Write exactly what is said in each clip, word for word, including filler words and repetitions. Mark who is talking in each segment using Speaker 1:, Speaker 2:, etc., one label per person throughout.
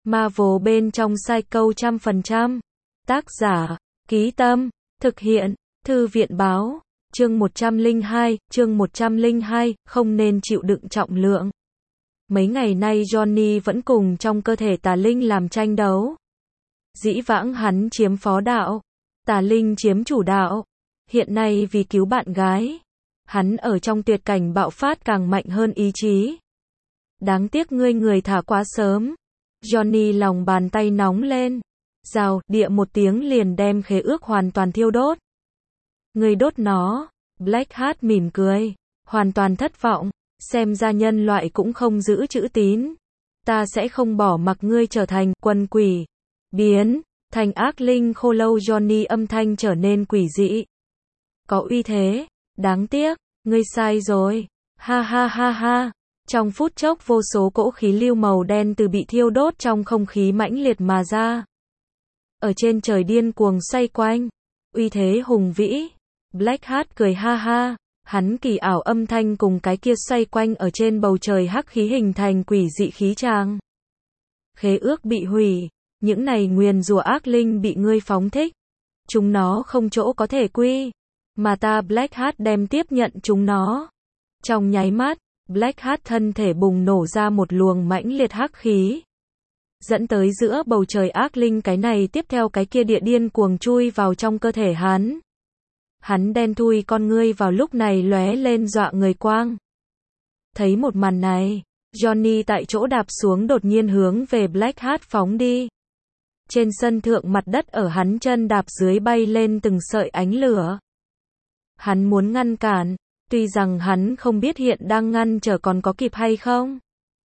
Speaker 1: Marvel bên trong Psycho trăm phần trăm. Tác giả, Ký Tâm, thực hiện, Thư viện Báo, chương một trăm lẻ hai, chương một trăm lẻ hai, không nên chịu đựng trọng lượng. Mấy ngày nay Johnny vẫn cùng trong cơ thể tà linh làm tranh đấu. Dĩ vãng hắn chiếm phó đạo, tà linh chiếm chủ đạo. Hiện nay vì cứu bạn gái, hắn ở trong tuyệt cảnh bạo phát càng mạnh hơn ý chí. Đáng tiếc ngươi người thả quá sớm. Johnny lòng bàn tay nóng lên. Rào, địa một tiếng liền đem khế ước hoàn toàn thiêu đốt. Ngươi đốt nó. Blackheart mỉm cười. Hoàn toàn thất vọng. Xem ra nhân loại cũng không giữ chữ tín. Ta sẽ không bỏ mặc ngươi trở thành quân quỷ. Biến thành ác linh khô lâu. Johnny âm thanh trở nên quỷ dị. Có uy thế. Đáng tiếc, ngươi sai rồi. Ha ha ha ha. Trong phút chốc vô số cỗ khí lưu màu đen từ bị thiêu đốt trong không khí mãnh liệt mà ra. Ở trên trời điên cuồng xoay quanh. Uy thế hùng vĩ. Blackheart cười ha ha. Hắn kỳ ảo âm thanh cùng cái kia xoay quanh ở trên bầu trời hắc khí hình thành quỷ dị khí tràng. Khế ước bị hủy. Những này nguyền rủa ác linh bị ngươi phóng thích. Chúng nó không chỗ có thể quy. Mà ta Blackheart đem tiếp nhận chúng nó. Trong nháy mắt, Blackheart thân thể bùng nổ ra một luồng mãnh liệt hắc khí. Dẫn tới giữa bầu trời ác linh cái này tiếp theo cái kia địa điên cuồng chui vào trong cơ thể hắn. Hắn đen thui con ngươi vào lúc này lóe lên dọa người quang. Thấy một màn này, Johnny tại chỗ đạp xuống đột nhiên hướng về Blackheart phóng đi. Trên sân thượng mặt đất ở hắn chân đạp dưới bay lên từng sợi ánh lửa. Hắn muốn ngăn cản, tuy rằng hắn không biết hiện đang ngăn trở còn có kịp hay không.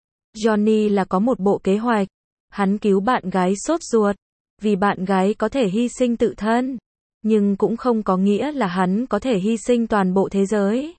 Speaker 1: Johnny là có một bộ kế hoạch. Hắn cứu bạn gái sốt ruột, vì bạn gái có thể hy sinh tự thân, nhưng cũng không có nghĩa là hắn có thể hy sinh toàn bộ thế giới.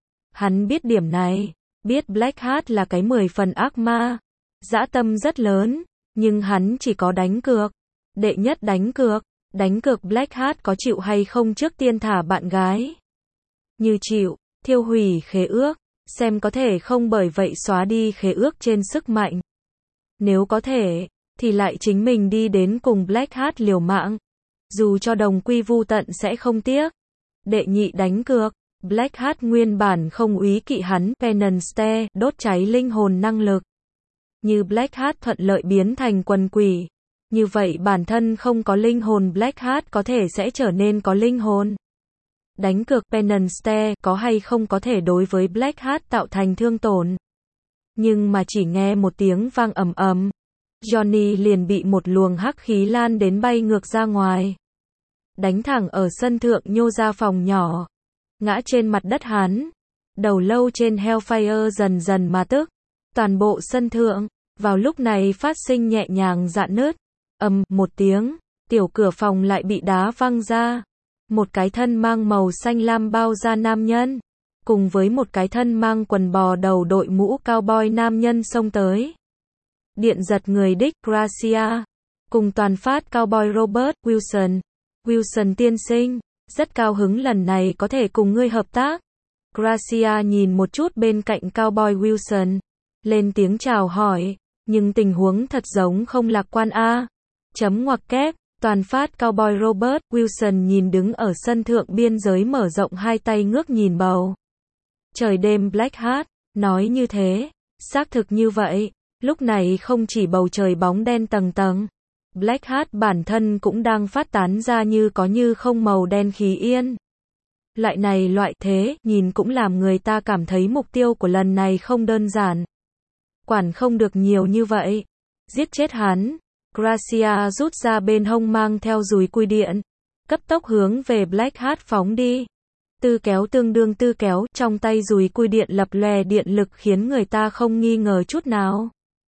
Speaker 1: Hắn biết điểm này, biết Blackheart là cái mười phần ác ma, dã tâm rất lớn, nhưng hắn chỉ có đánh cược. Đệ nhất đánh cược, đánh cược Blackheart có chịu hay không trước tiên thả bạn gái. Như chịu, thiêu hủy khế ước, xem có thể không bởi vậy xóa đi khế ước trên sức mạnh. Nếu có thể, thì lại chính mình đi đến cùng Blackheart liều mạng. Dù cho đồng quy vu tận sẽ không tiếc. Đệ nhị đánh cược, Blackheart nguyên bản không úy kỵ hắn Penance đốt cháy linh hồn năng lực. Như Blackheart thuận lợi biến thành quần quỷ. Như vậy bản thân không có linh hồn Blackheart có thể sẽ trở nên có linh hồn. Đánh cược Penance có hay không có thể đối với Blackheart tạo thành thương tổn. Nhưng mà chỉ nghe một tiếng vang ầm ầm, Johnny liền bị một luồng hắc khí lan đến bay ngược ra ngoài. Đánh thẳng ở sân thượng nhô ra phòng nhỏ. Ngã trên mặt đất hắn. Đầu lâu trên Hellfire dần dần mà tức. Toàn bộ sân thượng, vào lúc này phát sinh nhẹ nhàng rạn nứt. Ầm, một tiếng, tiểu cửa phòng lại bị đá văng ra. Một cái thân mang màu xanh lam bao da nam nhân. Cùng với một cái thân mang quần bò đầu đội mũ cowboy nam nhân xông tới. Điện giật người đích Gracia. Cùng toàn phát cowboy Robert Wilson. Wilson tiên sinh, rất cao hứng lần này có thể cùng ngươi hợp tác. Gracia nhìn một chút bên cạnh cowboy Wilson. Lên tiếng chào hỏi, nhưng tình huống thật giống không lạc quan a. Chấm ngoặc kép, toàn phát cowboy Robert Wilson nhìn đứng ở sân thượng biên giới mở rộng hai tay ngước nhìn bầu. Trời đêm Blackheart, nói như thế, xác thực như vậy, lúc này không chỉ bầu trời bóng đen tầng tầng, Blackheart bản thân cũng đang phát tán ra như có như không màu đen khí yên. Loại này loại thế, nhìn cũng làm người ta cảm thấy mục tiêu của lần này không đơn giản. Quản không được nhiều như vậy, giết chết hắn, Gracia rút ra bên hông mang theo dùi cui điện, cấp tốc hướng về Blackheart phóng đi. Tư kéo tương đương tư kéo, trong tay dùi cui điện lập lòe điện lực khiến người ta không nghi ngờ chút nào.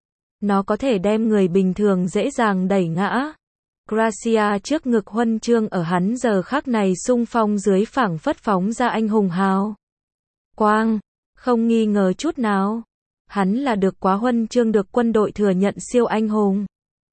Speaker 1: Nó có thể đem người bình thường dễ dàng đẩy ngã. Gracia trước ngực huân chương ở hắn giờ khắc này xung phong dưới phảng phất phóng ra anh hùng hào quang, không nghi ngờ chút nào. Hắn là được quá huân chương được quân đội thừa nhận siêu anh hùng.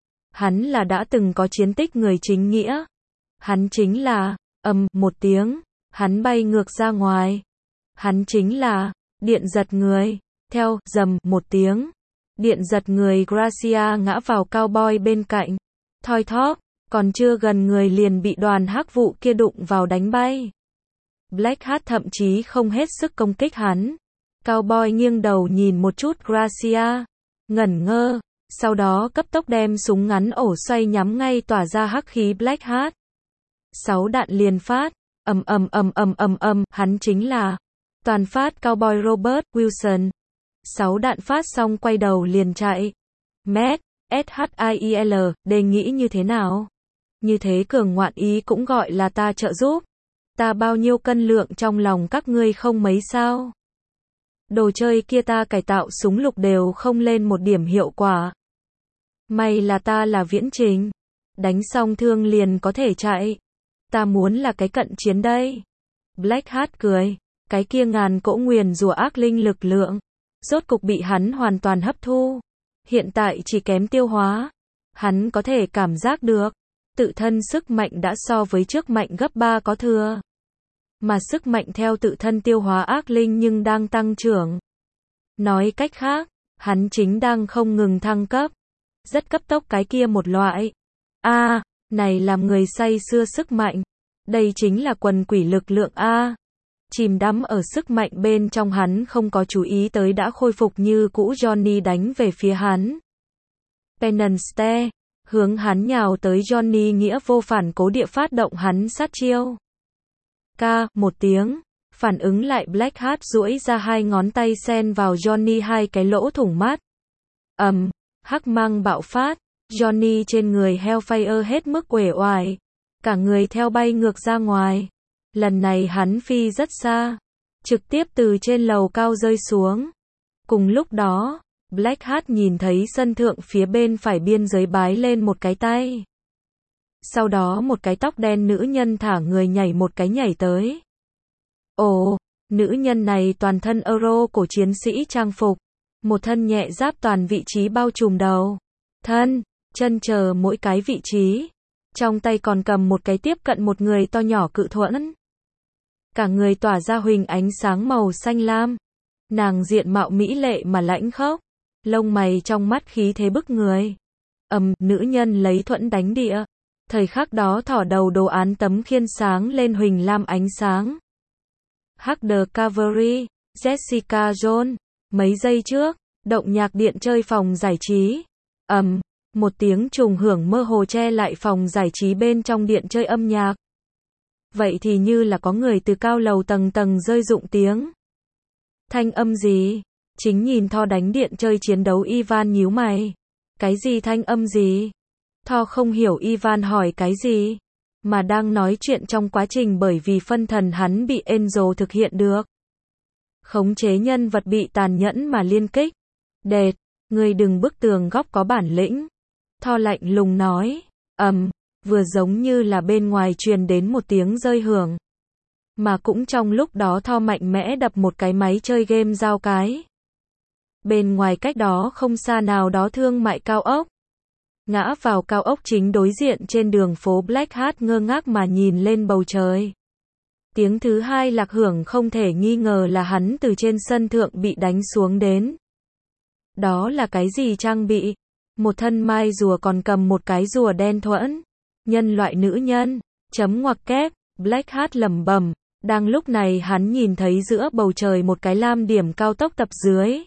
Speaker 1: Hắn là đã từng có chiến tích người chính nghĩa. Hắn chính là, ầm, một tiếng. Hắn bay ngược ra ngoài. Hắn chính là, điện giật người. Theo, rầm, một tiếng. Điện giật người Gracia ngã vào cowboy bên cạnh. Thoi thóp, còn chưa gần người liền bị đoàn hắc vụ kia đụng vào đánh bay. Blackheart thậm chí không hết sức công kích hắn. Cowboy nghiêng đầu nhìn một chút Gracia, ngẩn ngơ, sau đó cấp tốc đem súng ngắn ổ xoay nhắm ngay tỏa ra hắc khí Blackheart. Sáu đạn liền phát, ầm ầm ầm ầm ầm ầm, hắn chính là toàn phát cowboy Robert Wilson. Sáu đạn phát xong quay đầu liền chạy. Matt, S H I E L, đề nghĩ như thế nào? Như thế cường ngoạn ý cũng gọi là ta trợ giúp. Ta bao nhiêu cân lượng trong lòng các ngươi không mấy sao? Đồ chơi kia ta cải tạo súng lục đều không lên một điểm hiệu quả. May là ta là viễn trình. Đánh xong thương liền có thể chạy. Ta muốn là cái cận chiến đây. Blackheart cười. Cái kia ngàn cỗ nguyền rủa ác linh lực lượng. Rốt cục bị hắn hoàn toàn hấp thu. Hiện tại chỉ kém tiêu hóa. Hắn có thể cảm giác được. Tự thân sức mạnh đã so với trước mạnh gấp ba có thừa. Mà sức mạnh theo tự thân tiêu hóa ác linh nhưng đang tăng trưởng. Nói cách khác, hắn chính đang không ngừng thăng cấp. Rất cấp tốc cái kia một loại. A, à, này làm người say sưa sức mạnh. Đây chính là quần quỷ lực lượng A. Chìm đắm ở sức mạnh bên trong hắn không có chú ý tới đã khôi phục như cũ Johnny đánh về phía hắn. Penance, hướng hắn nhào tới Johnny nghĩa vô phản cố địa phát động hắn sát chiêu. Ca, một tiếng, phản ứng lại Blackheart duỗi ra hai ngón tay xen vào Johnny hai cái lỗ thủng mắt. Ầm, um, hắc mang bạo phát, Johnny trên người Hellfire hết mức uể oải, cả người theo bay ngược ra ngoài. Lần này hắn phi rất xa, trực tiếp từ trên lầu cao rơi xuống. Cùng lúc đó, Blackheart nhìn thấy sân thượng phía bên phải biên giới bái lên một cái tay. Sau đó một cái tóc đen nữ nhân thả người nhảy một cái nhảy tới. Ồ, nữ nhân này toàn thân Euro cổ chiến sĩ trang phục. Một thân nhẹ giáp toàn vị trí bao trùm đầu. Thân, chân chờ mỗi cái vị trí. Trong tay còn cầm một cái tiếp cận một người to nhỏ cự thuẫn. Cả người tỏa ra huỳnh ánh sáng màu xanh lam. Nàng diện mạo mỹ lệ mà lãnh khốc. Lông mày trong mắt khí thế bức người. Ầm, nữ nhân lấy thuẫn đánh địa. Thời khắc đó thỏ đầu đồ án tấm khiên sáng lên huỳnh lam ánh sáng. Harder Cavalry, Jessica Jones. Mấy giây trước, động nhạc điện chơi phòng giải trí. Ầm, um, một tiếng trùng hưởng mơ hồ che lại phòng giải trí bên trong điện chơi âm nhạc. Vậy thì như là có người từ cao lầu tầng tầng rơi rụng tiếng. Thanh âm gì? Chính nhìn Tho đánh điện chơi chiến đấu Ivan nhíu mày. Cái gì thanh âm gì? Tho không hiểu Ivan hỏi cái gì, mà đang nói chuyện trong quá trình bởi vì phân thần hắn bị Angel thực hiện được. Khống chế nhân vật bị tàn nhẫn mà liên kích. Đệt, ngươi đừng bức tường góc có bản lĩnh. Tho lạnh lùng nói, ầm, um, vừa giống như là bên ngoài truyền đến một tiếng rơi hưởng. Mà cũng trong lúc đó Tho mạnh mẽ đập một cái máy chơi game dao cái. Bên ngoài cách đó không xa nào đó thương mại cao ốc. Ngã vào cao ốc chính đối diện trên đường phố Blackheart ngơ ngác mà nhìn lên bầu trời. Tiếng thứ hai lạc hưởng không thể nghi ngờ là hắn từ trên sân thượng bị đánh xuống đến. Đó là cái gì trang bị? Một thân mai rùa còn cầm một cái rùa đen thuẫn. Nhân loại nữ nhân. Chấm ngoặc kép. Blackheart lẩm bẩm. Đang lúc này hắn nhìn thấy giữa bầu trời một cái lam điểm cao tốc tập dưới.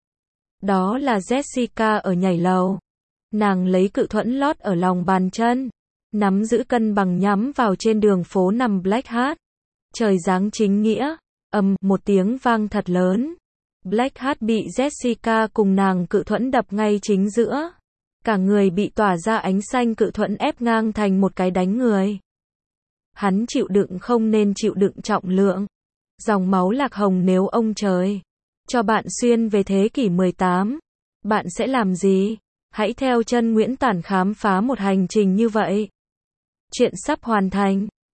Speaker 1: Đó là Jessica ở nhảy lầu. Nàng lấy cự thuẫn lót ở lòng bàn chân. Nắm giữ cân bằng nhắm vào trên đường phố nằm Blackheart. Trời giáng chính nghĩa. Ầm, um, một tiếng vang thật lớn. Blackheart bị Jessica cùng nàng cự thuẫn đập ngay chính giữa. Cả người bị tỏa ra ánh xanh cự thuẫn ép ngang thành một cái đánh người. Hắn chịu đựng không nên chịu đựng trọng lượng. Dòng máu lạc hồng nếu ông trời cho bạn xuyên về thế kỷ mười tám, bạn sẽ làm gì? Hãy theo chân Nguyễn Tản khám phá một hành trình như vậy. Chuyện sắp hoàn thành.